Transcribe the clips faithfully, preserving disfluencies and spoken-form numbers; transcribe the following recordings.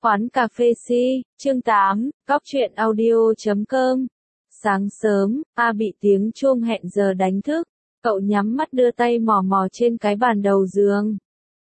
Quán cà phê si, chương tám, cóc truyện audio chấm com. Sáng sớm, A bị tiếng chuông hẹn giờ đánh thức, cậu nhắm mắt đưa tay mò mò trên cái bàn đầu giường.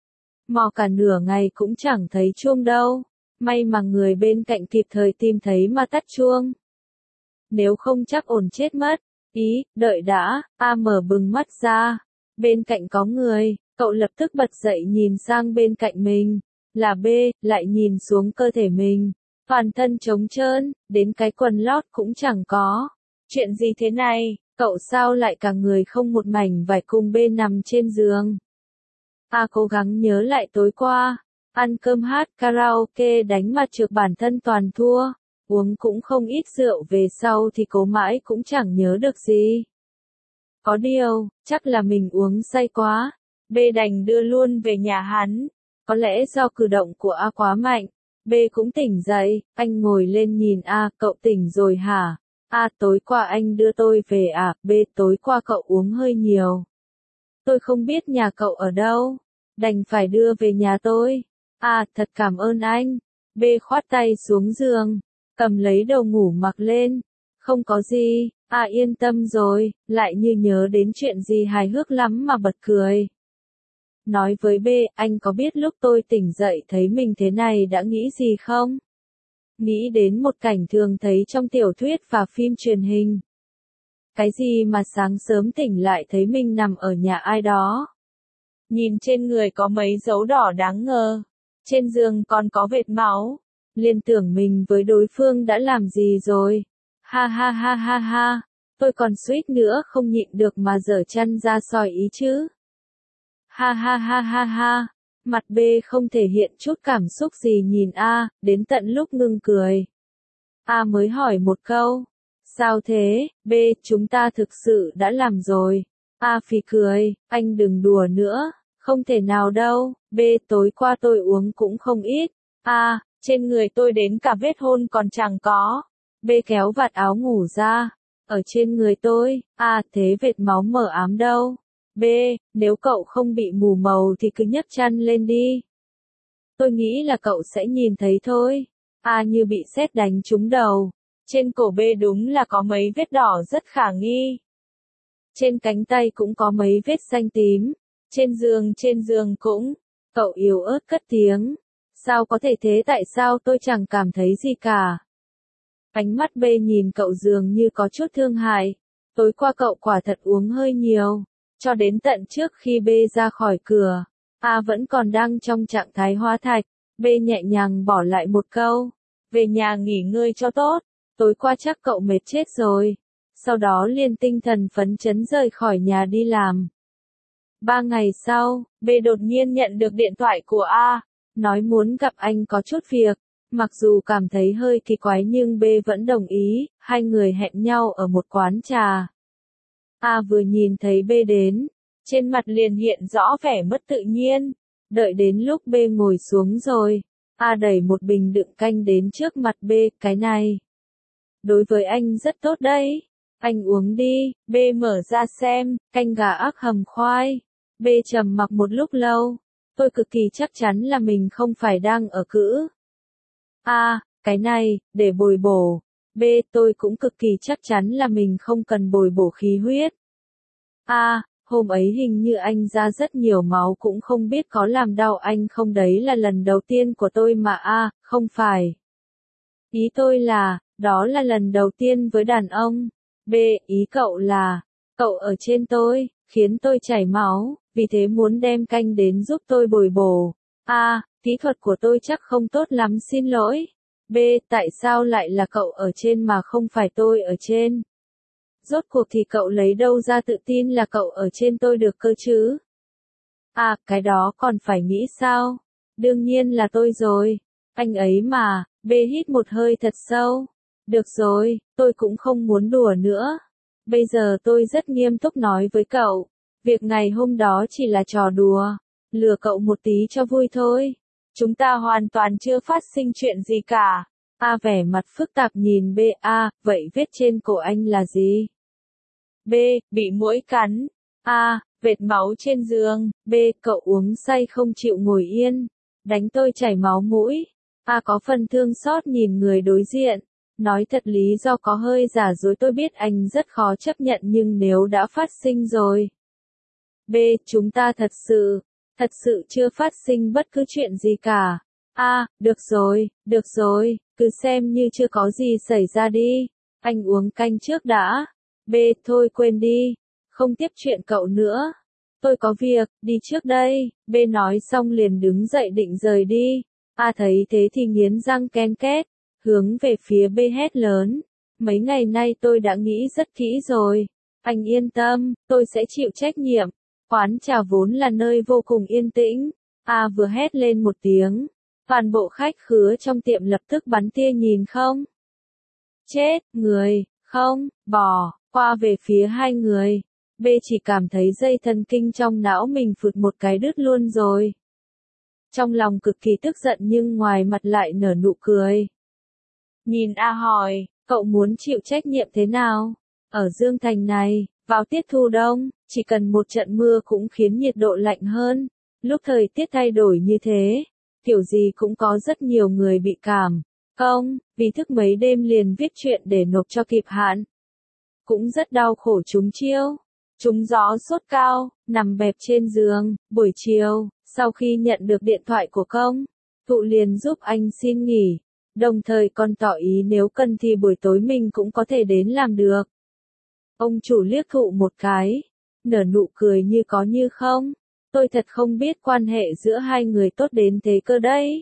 Mò cả nửa ngày cũng chẳng thấy chuông đâu, may mà người bên cạnh kịp thời tìm thấy mà tắt chuông. Nếu không chắc ổn chết mất. Ý, đợi đã, A mở bừng mắt ra, bên cạnh có người, cậu lập tức bật dậy nhìn sang bên cạnh mình. Là B, lại nhìn xuống cơ thể mình, toàn thân trống trơn, đến cái quần lót cũng chẳng có. Chuyện gì thế này, cậu sao lại cả người không một mảnh vải cùng B nằm trên giường. A cố gắng nhớ lại tối qua, ăn cơm hát karaoke đánh mặt trược bản thân toàn thua, uống cũng không ít rượu về sau thì cố mãi cũng chẳng nhớ được gì. Có điều, chắc là mình uống say quá, B đành đưa luôn về nhà hắn. Có lẽ do cử động của A quá mạnh, B cũng tỉnh dậy, anh ngồi lên nhìn A, cậu tỉnh rồi hả? A, tối qua anh đưa tôi về à? B, tối qua cậu uống hơi nhiều. Tôi không biết nhà cậu ở đâu, đành phải đưa về nhà tôi. A, thật cảm ơn anh. B khoát tay xuống giường, cầm lấy đồ ngủ mặc lên. Không có gì, A yên tâm rồi, lại như nhớ đến chuyện gì hài hước lắm mà bật cười. Nói với B, anh có biết lúc tôi tỉnh dậy thấy mình thế này đã nghĩ gì không? Nghĩ đến một cảnh thường thấy trong tiểu thuyết và phim truyền hình. Cái gì mà sáng sớm tỉnh lại thấy mình nằm ở nhà ai đó. Nhìn trên người có mấy dấu đỏ đáng ngờ. Trên giường còn có vệt máu. Liên tưởng mình với đối phương đã làm gì rồi. Ha ha ha ha ha. Tôi còn suýt nữa không nhịn được mà giở chăn ra soi ý chứ. Ha ha ha ha ha, mặt B không thể hiện chút cảm xúc gì nhìn A, đến tận lúc ngưng cười. A mới hỏi một câu, sao thế, B, chúng ta thực sự đã làm rồi. A phì cười, anh đừng đùa nữa, không thể nào đâu, B, tối qua tôi uống cũng không ít. A, trên người tôi đến cả vết hôn còn chẳng có. B kéo vạt áo ngủ ra, ở trên người tôi, A, thế vệt máu mờ ám đâu. B, nếu cậu không bị mù màu thì cứ nhấc chăn lên đi. Tôi nghĩ là cậu sẽ nhìn thấy thôi. A như bị sét đánh trúng đầu. Trên cổ B đúng là có mấy vết đỏ rất khả nghi. Trên cánh tay cũng có mấy vết xanh tím. Trên giường trên giường cũng. Cậu yếu ớt cất tiếng. Sao có thể thế, tại sao tôi chẳng cảm thấy gì cả. Ánh mắt B nhìn cậu dường như có chút thương hại. Tối qua cậu quả thật uống hơi nhiều. Cho đến tận trước khi B ra khỏi cửa, A vẫn còn đang trong trạng thái hóa thạch, B nhẹ nhàng bỏ lại một câu, về nhà nghỉ ngơi cho tốt, tối qua chắc cậu mệt chết rồi, sau đó liền tinh thần phấn chấn rời khỏi nhà đi làm. Ba ngày sau, B đột nhiên nhận được điện thoại của A, nói muốn gặp anh có chút việc, mặc dù cảm thấy hơi kỳ quái nhưng B vẫn đồng ý, hai người hẹn nhau ở một quán trà. A vừa nhìn thấy B đến, trên mặt liền hiện rõ vẻ mất tự nhiên, đợi đến lúc B ngồi xuống rồi, A đẩy một bình đựng canh đến trước mặt B, cái này. Đối với anh rất tốt đấy, anh uống đi, B mở ra xem, canh gà ác hầm khoai. B trầm mặc một lúc lâu, tôi cực kỳ chắc chắn là mình không phải đang ở cữ. A, cái này, để bồi bổ. B, tôi cũng cực kỳ chắc chắn là mình không cần bồi bổ khí huyết. A, hôm ấy hình như anh ra rất nhiều máu cũng không biết có làm đau anh không, đấy là lần đầu tiên của tôi mà. A, không phải. Ý tôi là, đó là lần đầu tiên với đàn ông. B, ý cậu là, cậu ở trên tôi, khiến tôi chảy máu, vì thế muốn đem canh đến giúp tôi bồi bổ. A, kỹ thuật của tôi chắc không tốt lắm, xin lỗi. B, tại sao lại là cậu ở trên mà không phải tôi ở trên? Rốt cuộc thì cậu lấy đâu ra tự tin là cậu ở trên tôi được cơ chứ? À, cái đó còn phải nghĩ sao? Đương nhiên là tôi rồi. Anh ấy mà. B hít một hơi thật sâu. Được rồi, tôi cũng không muốn đùa nữa. Bây giờ tôi rất nghiêm túc nói với cậu. Việc ngày hôm đó chỉ là trò đùa. Lừa cậu một tí cho vui thôi. Chúng ta hoàn toàn chưa phát sinh chuyện gì cả. A vẻ mặt phức tạp nhìn B. A, vậy vết trên cổ anh là gì? B, bị muỗi cắn. A, vệt máu trên giường. B, cậu uống say không chịu ngồi yên. Đánh tôi chảy máu mũi. A có phần thương xót nhìn người đối diện. Nói thật lý do có hơi giả dối tôi biết anh rất khó chấp nhận nhưng nếu đã phát sinh rồi. B. Chúng ta thật sự, thật sự chưa phát sinh bất cứ chuyện gì cả. A. Được rồi, được rồi, cứ xem như chưa có gì xảy ra đi. Anh uống canh trước đã. B. Thôi quên đi, không tiếp chuyện cậu nữa. Tôi có việc, đi trước đây. B nói xong liền đứng dậy định rời đi. A thấy thế thì nghiến răng ken két, hướng về phía B hét lớn. Mấy ngày nay tôi đã nghĩ rất kỹ rồi. Anh yên tâm, tôi sẽ chịu trách nhiệm. Quán trà vốn là nơi vô cùng yên tĩnh. A vừa hét lên một tiếng. Toàn bộ khách khứa trong tiệm lập tức bắn tia nhìn không. Chết, người, không, bò, qua về phía hai người. B chỉ cảm thấy dây thần kinh trong não mình phụt một cái đứt luôn rồi. Trong lòng cực kỳ tức giận nhưng ngoài mặt lại nở nụ cười. Nhìn A hỏi, cậu muốn chịu trách nhiệm thế nào? Ở Dương Thành này, vào tiết thu đông, chỉ cần một trận mưa cũng khiến nhiệt độ lạnh hơn. Lúc thời tiết thay đổi như thế, kiểu gì cũng có rất nhiều người bị cảm. Không, vì thức mấy đêm liền viết chuyện để nộp cho kịp hạn. Cũng rất đau khổ trúng chiêu. Trúng gió sốt cao, nằm bẹp trên giường, buổi chiều, sau khi nhận được điện thoại của công, Thụ liền giúp anh xin nghỉ, đồng thời còn tỏ ý nếu cần thì buổi tối mình cũng có thể đến làm được. Ông chủ liếc Thụ một cái, nở nụ cười như có như không, tôi thật không biết quan hệ giữa hai người tốt đến thế cơ đấy.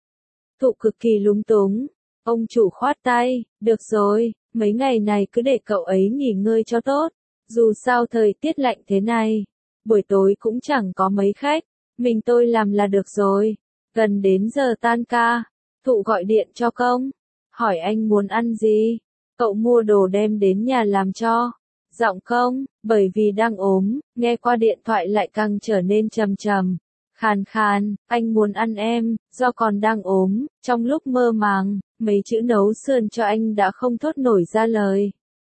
Thụ cực kỳ lúng túng, ông chủ khoát tay, được rồi, mấy ngày này cứ để cậu ấy nghỉ ngơi cho tốt. Dù sao thời tiết lạnh thế này, buổi tối cũng chẳng có mấy khách, mình tôi làm là được rồi. Gần đến giờ tan ca, Thụ gọi điện cho công, hỏi anh muốn ăn gì, cậu mua đồ đem đến nhà làm cho. Giọng công, bởi vì đang ốm, nghe qua điện thoại lại càng trở nên trầm trầm, khàn khàn, anh muốn ăn em, do còn đang ốm, trong lúc mơ màng, mấy chữ nấu sườn cho anh đã không thốt nổi ra lời.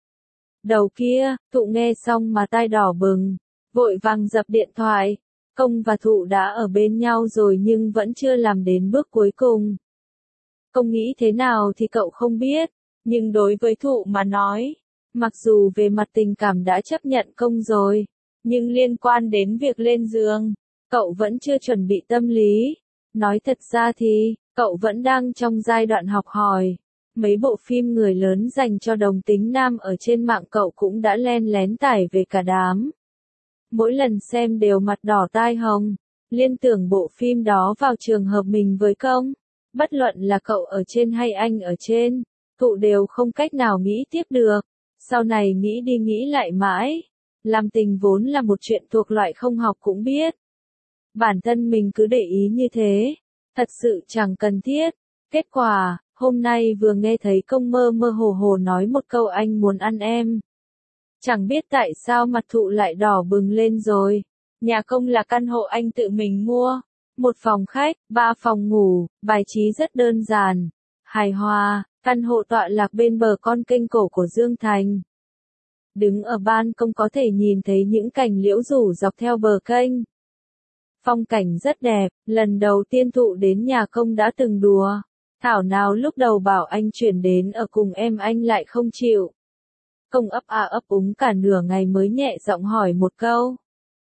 Đầu kia, Thụ nghe xong mà tai đỏ bừng, vội vàng dập điện thoại. Công và Thụ đã ở bên nhau rồi nhưng vẫn chưa làm đến bước cuối cùng. Công nghĩ thế nào thì cậu không biết, nhưng đối với Thụ mà nói, mặc dù về mặt tình cảm đã chấp nhận công rồi, nhưng liên quan đến việc lên giường, cậu vẫn chưa chuẩn bị tâm lý. Nói thật ra thì, cậu vẫn đang trong giai đoạn học hỏi. Mấy bộ phim người lớn dành cho đồng tính nam ở trên mạng cậu cũng đã len lén tải về cả đám. Mỗi lần xem đều mặt đỏ tai hồng, liên tưởng bộ phim đó vào trường hợp mình với công. Bất luận là cậu ở trên hay anh ở trên, Thụ đều không cách nào nghĩ tiếp được. Sau này nghĩ đi nghĩ lại mãi, làm tình vốn là một chuyện thuộc loại không học cũng biết. Bản thân mình cứ để ý như thế, thật sự chẳng cần thiết. Kết quả, hôm nay vừa nghe thấy công mơ mơ hồ hồ nói một câu anh muốn ăn em. Chẳng biết tại sao mặt Thụ lại đỏ bừng lên rồi. Nhà công là căn hộ anh tự mình mua. Một phòng khách, ba phòng ngủ, bài trí rất đơn giản, hài hòa, căn hộ tọa lạc bên bờ con kênh cổ của Dương Thành. Đứng ở ban công có thể nhìn thấy những cành liễu rủ dọc theo bờ kênh. Phong cảnh rất đẹp, lần đầu tiên Thụ đến nhà công đã từng đùa. Thảo nào lúc đầu bảo anh chuyển đến ở cùng em anh lại không chịu. Công ấp a ấp úng cả nửa ngày mới nhẹ giọng hỏi một câu.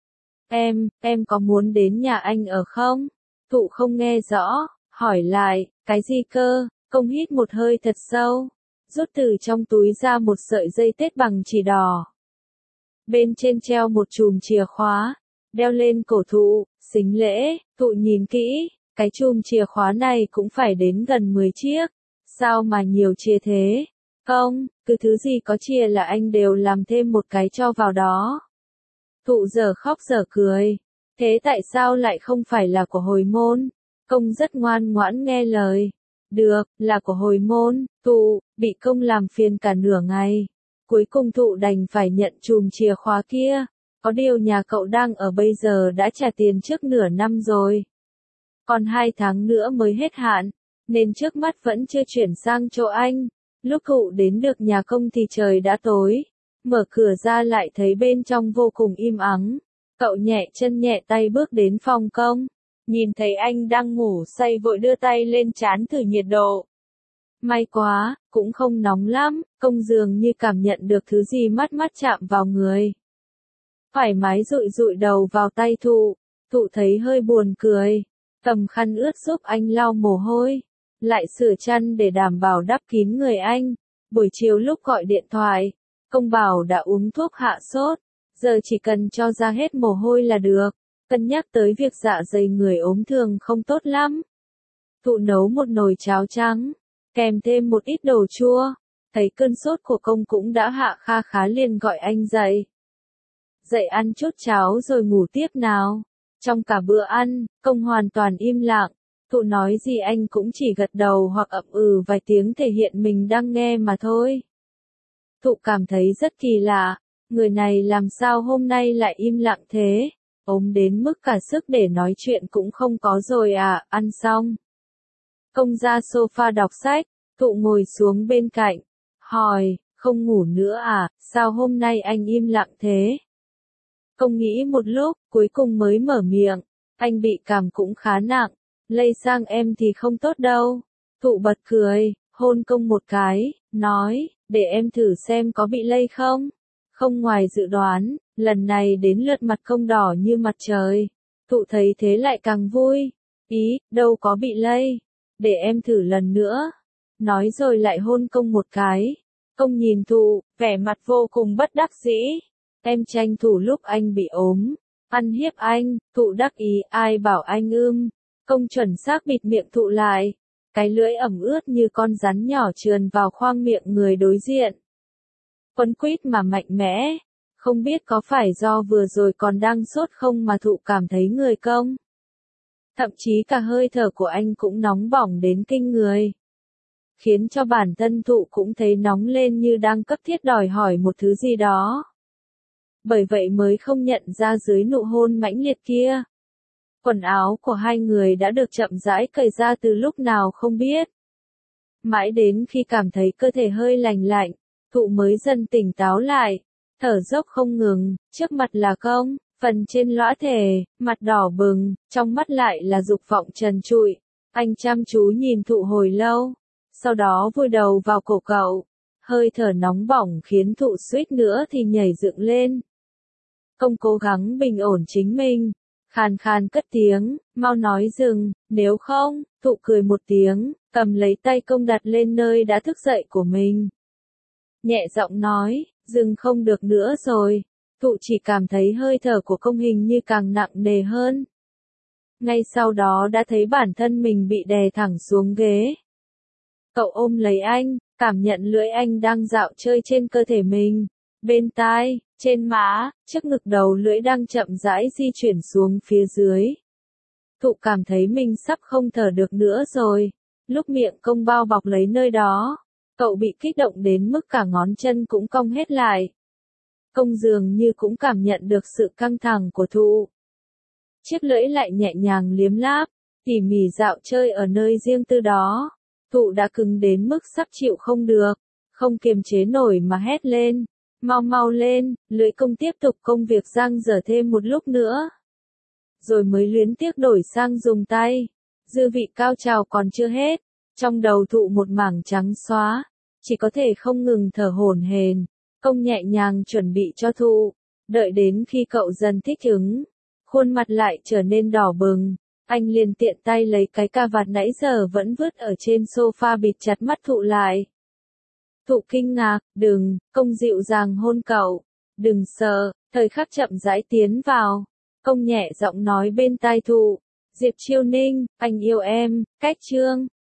Em, em có muốn đến nhà anh ở không? Thụ không nghe rõ, hỏi lại, cái gì cơ? Công hít một hơi thật sâu, rút từ trong túi ra một sợi dây tết bằng chỉ đỏ. Bên trên treo một chùm chìa khóa, đeo lên cổ Thụ, xính lễ. Thụ nhìn kỹ, cái chùm chìa khóa này cũng phải đến gần mười chiếc. Sao mà nhiều chìa thế? Không, cứ thứ gì có chìa là anh đều làm thêm một cái cho vào đó. Thụ giờ khóc giờ cười. Thế tại sao lại không phải là của hồi môn? Công rất ngoan ngoãn nghe lời. Được, là của hồi môn. Thụ, bị công làm phiền cả nửa ngày. Cuối cùng Thụ đành phải nhận chùm chìa khóa kia. Có điều nhà cậu đang ở bây giờ đã trả tiền trước nửa năm rồi. Còn hai tháng nữa mới hết hạn, nên trước mắt vẫn chưa chuyển sang chỗ anh. Lúc Thụ đến được nhà công thì trời đã tối. Mở cửa ra lại thấy bên trong vô cùng im ắng. Cậu nhẹ chân nhẹ tay bước đến phòng công. Nhìn thấy anh đang ngủ say vội đưa tay lên trán thử nhiệt độ. May quá, cũng không nóng lắm, công dường như cảm nhận được thứ gì mát mát chạm vào người. Thoải mái dụi dụi đầu vào tay Thụ, Thụ thấy hơi buồn cười, cầm khăn ướt giúp anh lau mồ hôi, lại sửa chăn để đảm bảo đắp kín người anh. Buổi chiều lúc gọi điện thoại, công bảo đã uống thuốc hạ sốt, giờ chỉ cần cho ra hết mồ hôi là được, cân nhắc tới việc dạ dày người ốm thường không tốt lắm. Thụ nấu một nồi cháo trắng, kèm thêm một ít đồ chua, thấy cơn sốt của công cũng đã hạ kha khá liền gọi anh dậy. Dậy ăn chút cháo rồi ngủ tiếp nào. Trong cả bữa ăn, công hoàn toàn im lặng, Thụ nói gì anh cũng chỉ gật đầu hoặc ậm ừ vài tiếng thể hiện mình đang nghe mà thôi. Thụ cảm thấy rất kỳ lạ, người này làm sao hôm nay lại im lặng thế, ốm đến mức cả sức để nói chuyện cũng không có rồi à. Ăn xong, công ra sofa đọc sách, Thụ ngồi xuống bên cạnh, hỏi, không ngủ nữa à, sao hôm nay anh im lặng thế? Công nghĩ một lúc, cuối cùng mới mở miệng, anh bị cảm cũng khá nặng, lây sang em thì không tốt đâu. Thụ bật cười, hôn công một cái, nói, để em thử xem có bị lây không. Không ngoài dự đoán, lần này đến lượt mặt công đỏ như mặt trời. Thụ thấy thế lại càng vui, ý, đâu có bị lây, để em thử lần nữa. Nói rồi lại hôn công một cái. Công nhìn Thụ, vẻ mặt vô cùng bất đắc dĩ. Em tranh thủ lúc anh bị ốm, ăn hiếp anh. Thụ đắc ý, ai bảo anh ưm. Công chuẩn xác bịt miệng Thụ lại, cái lưỡi ẩm ướt như con rắn nhỏ trườn vào khoang miệng người đối diện. Quấn quýt mà mạnh mẽ, không biết có phải do vừa rồi còn đang sốt không mà Thụ cảm thấy người công. Thậm chí cả hơi thở của anh cũng nóng bỏng đến kinh người, khiến cho bản thân Thụ cũng thấy nóng lên như đang cấp thiết đòi hỏi một thứ gì đó. Bởi vậy mới không nhận ra dưới nụ hôn mãnh liệt kia, quần áo của hai người đã được chậm rãi cởi ra từ lúc nào không biết. Mãi đến khi cảm thấy cơ thể hơi lành lạnh, Thụ mới dần tỉnh táo lại, thở dốc không ngừng, trước mặt là công, phần trên lõa thể, mặt đỏ bừng, trong mắt lại là dục vọng trần trụi. Anh chăm chú nhìn Thụ hồi lâu, sau đó vùi đầu vào cổ cậu, hơi thở nóng bỏng khiến Thụ suýt nữa thì nhảy dựng lên. Công cố gắng bình ổn chính mình, khàn khàn cất tiếng, mau nói dừng, nếu không. Thụ cười một tiếng, cầm lấy tay công đặt lên nơi đã thức dậy của mình. Nhẹ giọng nói, dừng không được nữa rồi. Thụ chỉ cảm thấy hơi thở của công hình như càng nặng nề hơn. Ngay sau đó đã thấy bản thân mình bị đè thẳng xuống ghế. Cậu ôm lấy anh, cảm nhận lưỡi anh đang dạo chơi trên cơ thể mình. Bên tai, trên má, trước ngực đầu lưỡi đang chậm rãi di chuyển xuống phía dưới. Thụ cảm thấy mình sắp không thở được nữa rồi. Lúc miệng công bao bọc lấy nơi đó, cậu bị kích động đến mức cả ngón chân cũng cong hết lại. Công dường như cũng cảm nhận được sự căng thẳng của Thụ. Chiếc lưỡi lại nhẹ nhàng liếm láp, tỉ mỉ dạo chơi ở nơi riêng tư đó. Thụ đã cứng đến mức sắp chịu không được, không kiềm chế nổi mà hét lên. Mau mau lên, lưỡi công tiếp tục công việc giang dở thêm một lúc nữa. Rồi mới luyến tiếc đổi sang dùng tay. Dư vị cao trào còn chưa hết, trong đầu Thụ một mảng trắng xóa, chỉ có thể không ngừng thở hổn hển. Công nhẹ nhàng chuẩn bị cho Thụ, đợi đến khi cậu dần thích ứng, khuôn mặt lại trở nên đỏ bừng, anh liền tiện tay lấy cái cà vạt nãy giờ vẫn vứt ở trên sofa bịt chặt mắt Thụ lại. Thụ kinh ngạc, đừng, công dịu dàng hôn cậu, đừng sợ, thời khắc chậm rãi tiến vào. Công nhẹ giọng nói bên tai Thụ, Diệp Chiêu Ninh, anh yêu em, cách chương.